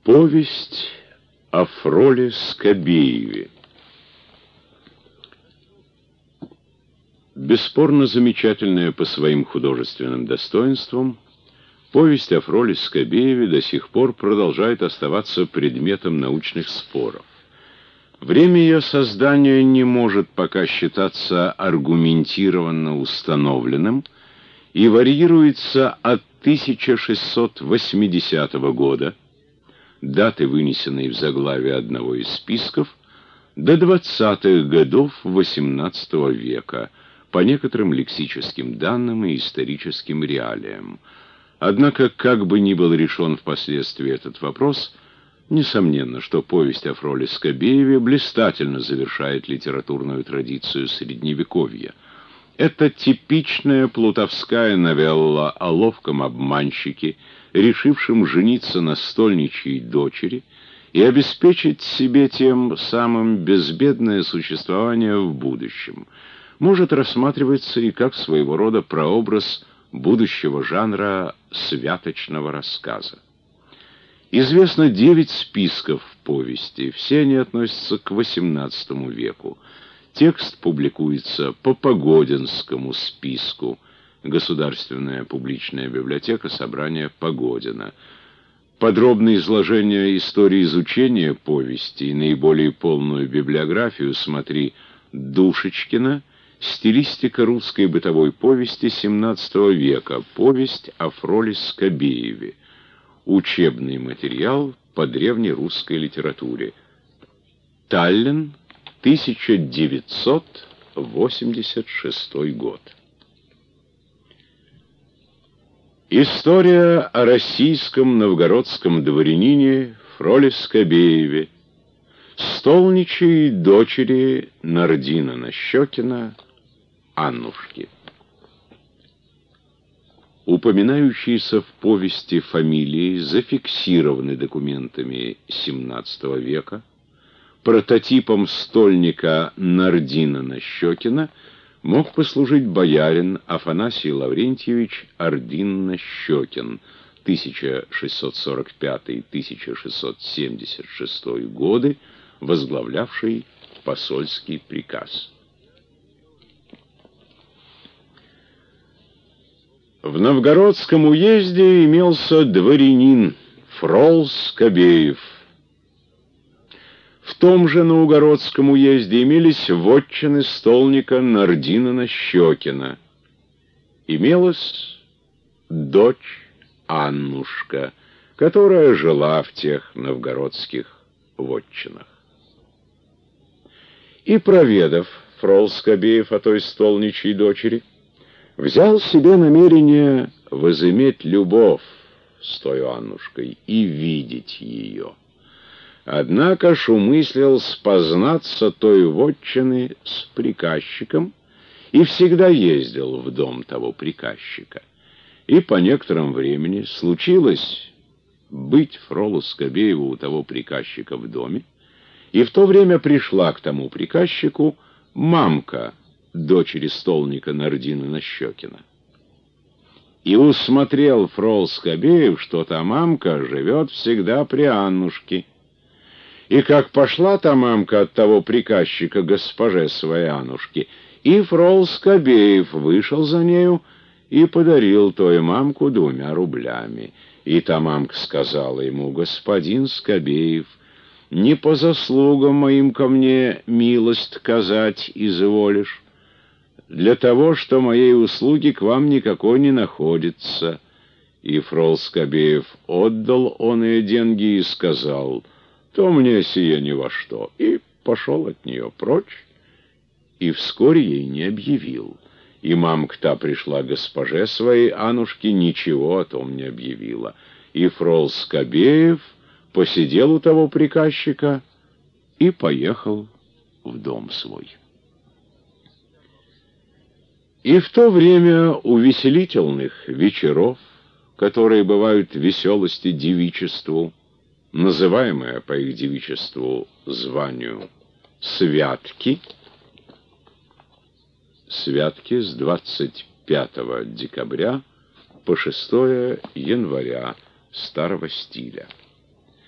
Повесть о Фроле Скобееве. Бесспорно замечательная по своим художественным достоинствам, повесть о Фроле Скобееве до сих пор продолжает оставаться предметом научных споров. Время ее создания не может пока считаться аргументированно установленным и варьируется от 1680 года, даты, вынесенной в заглавие одного из списков, до 20-х годов XVIII века, по некоторым лексическим данным и историческим реалиям. Однако, как бы ни был решен впоследствии этот вопрос, несомненно, что повесть о Фроле Скобееве блистательно завершает литературную традицию Средневековья. Это типичная плутовская новелла о ловком обманщике, решившем жениться на стольничьей дочери и обеспечить себе тем самым безбедное существование в будущем. Может рассматриваться и как своего рода прообраз будущего жанра святочного рассказа. Известно 9 списков повести, все они относятся к XVIII веку. Текст публикуется по Погодинскому списку, Государственная публичная библиотека собрания Погодина. Подробное изложение истории изучения повести и наиболее полную библиографию смотри Душечкина, «Стилистика русской бытовой повести XVII века. Повесть о Фроле Скобееве». Учебный материал по древнерусской литературе. Таллин, 1986 год. История о российском новгородском дворянине Фроле Скобееве, столничьей дочери Нардина Нащекина, Аннушки. Упоминающиеся в повести фамилии зафиксированы документами XVII века. Прототипом стольника Нардина Нащекина мог послужить боярин Афанасий Лаврентьевич Ордин-Нащекин, 1645-1676 годы, возглавлявший посольский приказ. В Новгородском уезде имелся дворянин Фрол Скобеев. В том же Новгородском уезде имелись вотчины столника Нардина Нащекина. Имелась дочь Аннушка, которая жила в тех новгородских вотчинах. И проведав Фрол Скобеев о той столничьей дочери, взял себе намерение возыметь любовь с той Аннушкой и видеть ее. Однако ж умыслил спознаться той вотчины с приказчиком и всегда ездил в дом того приказчика. И по некоторому времени случилось быть Фролу Скобееву у того приказчика в доме, и в то время пришла к тому приказчику мамка дочери столника Нардина Нащекина. И усмотрел Фрол Скобеев, что та мамка живет всегда при Аннушке. И как пошла та мамка от того приказчика госпоже своей Аннушки, и Фрол Скобеев вышел за нею и подарил той мамку 2 рублями. И та мамка сказала ему: «Господин Скобеев, не по заслугам моим ко мне милость казать изволишь, для того, что моей услуги к вам никакой не находится». И Фрол Скобеев отдал оные деньги и сказал: «То мне сие ни во что», и пошел от нее прочь, и вскоре ей не объявил. И мамка-то пришла к госпоже своей Аннушке, ничего о том не объявила. И Фрол Скобеев посидел у того приказчика и поехал в дом свой. И в то время увеселительных вечеров, которые бывают веселости девичеству, называемое по их девичеству званию святки, святки с 25 декабря по 6 января старого стиля.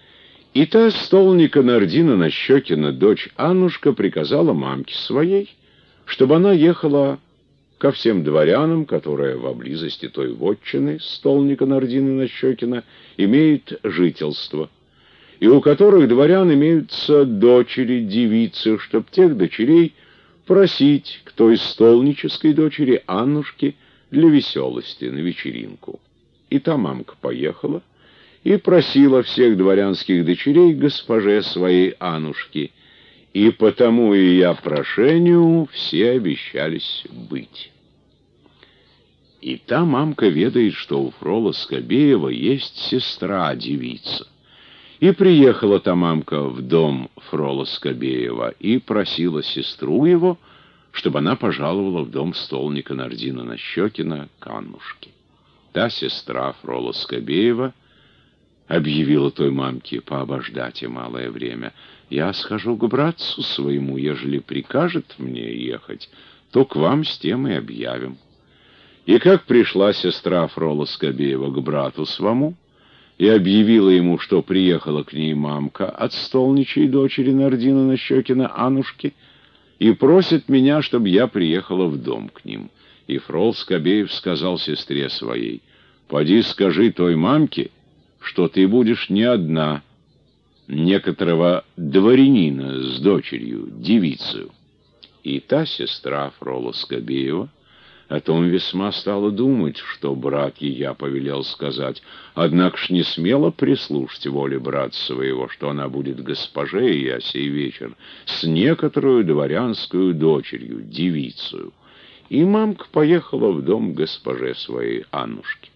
И та столника Нардина Нащекина, дочь Аннушка, приказала мамке своей, чтобы она ехала ко всем дворянам, которые во близости той вотчины столника Нардина Нащекина имеют жительство, и у которых дворян имеются дочери, девицы, чтоб тех дочерей просить к той столнической дочери Аннушки для веселости на вечеринку. И та мамка поехала и просила всех дворянских дочерей к госпоже своей Аннушки, и потому и я прошению все обещались быть. И та мамка ведает, что у Фрола Скобеева есть сестра-девица. И приехала та мамка в дом Фрола Скобеева и просила сестру его, чтобы она пожаловала в дом столника Нардина Нащекина к Аннушке. Та сестра Фрола Скобеева объявила той мамке пообождать и малое время: «Я схожу к братцу своему, ежели прикажет мне ехать, то к вам с тем и объявим». И как пришла сестра Фрола Скобеева к брату своему и объявила ему, что приехала к ней мамка от столничьей дочери Нардина Нащекина Аннушки и просит меня, чтобы я приехала в дом к ним. И Фрол Скобеев сказал сестре своей: «Поди скажи той мамке, что ты будешь не одна, некоторого дворянина с дочерью, девицею». И та сестра Фрола Скобеева о том весьма стала думать, что брат ее повелел сказать, однако ж не смела прислушать воле брата своего, что она будет госпоже ее сей вечер с некоторую дворянскую дочерью, девицею. И мамка поехала в дом госпоже своей Аннушки.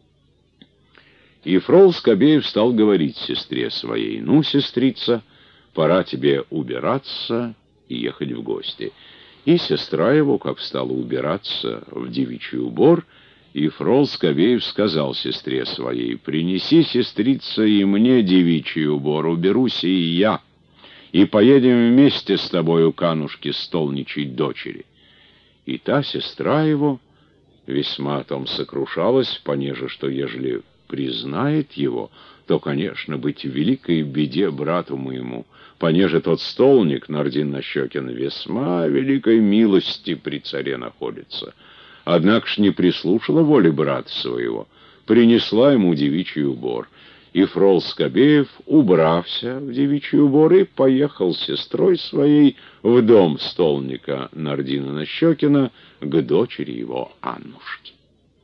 И Фрол Скобеев стал говорить сестре своей: «Ну, сестрица, пора тебе убираться и ехать в гости». И сестра его, как стала убираться в девичий убор, и Фрол Скобеев сказал сестре своей: «Принеси, сестрица, и мне девичий убор, уберусь и я, и поедем вместе с тобою к Аннушке столничьей дочери». И та сестра его весьма о том сокрушалась, понеже что ежели признает его, то, конечно, быть в великой беде брату моему, понеже тот столник Нардин Нащекин весьма великой милости при царе находится. Однако ж не прислушала воли брата своего, принесла ему девичий убор. И Фрол Скобеев, убрався в девичий убор, и поехал с сестрой своей в дом столника Нардина Нащекина к дочери его Аннушки.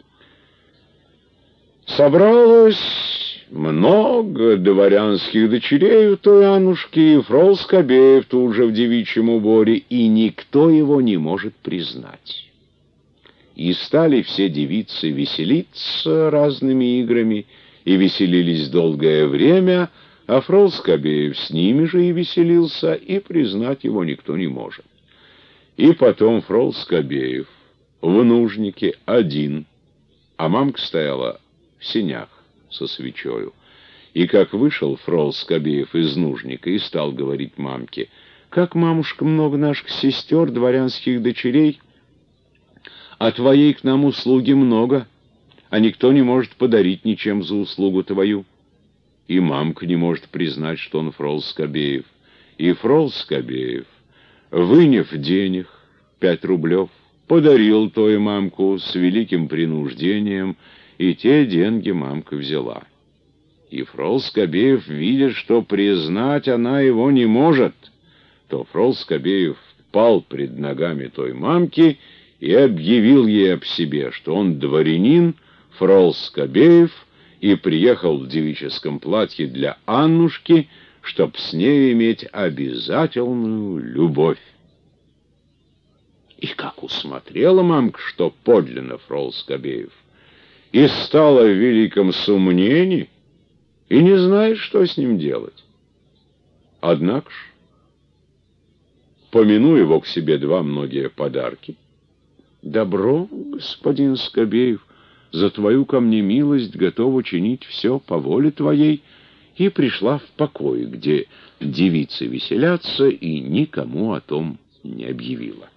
Собралось много дворянских дочерей у той Аннушки, и Фрол Скобеев тут же в девичьем уборе, и никто его не может признать. И стали все девицы веселиться разными играми, и веселились долгое время, а Фрол Скобеев с ними же и веселился, и признать его никто не может. И потом Фрол Скобеев в нужнике один, а мамка стояла в сенях со свечою. И как вышел Фрол Скобеев из нужника и стал говорить мамке: «Как, мамушка, много наших сестер, дворянских дочерей, а твоей к нам услуги много, а никто не может подарить ничем за услугу твою». И мамка не может признать, что он Фрол Скобеев. И Фрол Скобеев, выняв денег 5 рублев, подарил той мамку с великим принуждением, и те деньги мамка взяла. И Фрол Скобеев видит, что признать она его не может, то Фрол Скобеев пал пред ногами той мамки и объявил ей об себе, что он дворянин Фрол Скобеев и приехал в девическом платье для Аннушки, чтоб с ней иметь обязательную любовь. И как усмотрела мамка, что подлинно Фрол Скобеев, и стала в великом сомнении, и не знает, что с ним делать. Однако ж, помяну его к себе 2 многие подарки: «Добро, господин Скобеев, за твою ко мне милость готова чинить все по воле твоей», и пришла в покой, где девицы веселятся, и никому о том не объявила.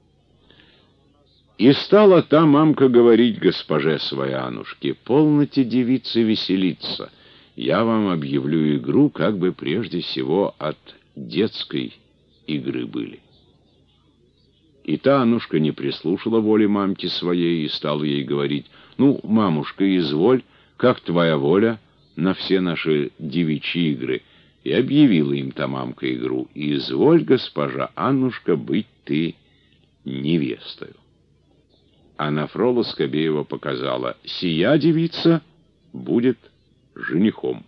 И стала та мамка говорить госпоже своей Аннушке: «Полноте, девицы, веселиться. я вам объявлю игру, как бы прежде всего от детской игры были». И та Аннушка не прислушала воли мамки своей и стала ей говорить: «Ну, мамушка, изволь, как твоя воля на все наши девичьи игры». И объявила им та мамка игру: «Изволь, госпожа Аннушка, быть ты невестою». А на Фрола Скобеева показала: «Сия девица будет женихом».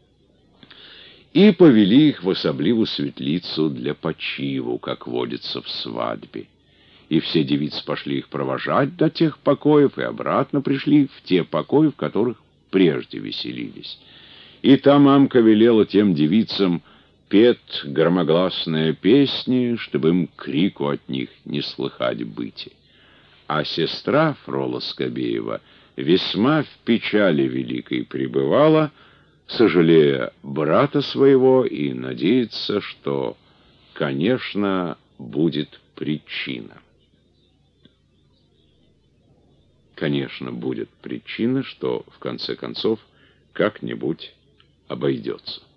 И повели их в особливую светлицу для почиву, как водится в свадьбе. И все девицы пошли их провожать до тех покоев, и обратно пришли в те покои, в которых прежде веселились. И та мамка велела тем девицам петь громогласные песни, чтобы им крику от них не слыхать быти. А сестра Фрола Скобеева весьма в печали великой пребывала, сожалея брата своего и надеется, что, конечно, будет причина. Конечно, будет причина, что, в конце концов, как-нибудь обойдется.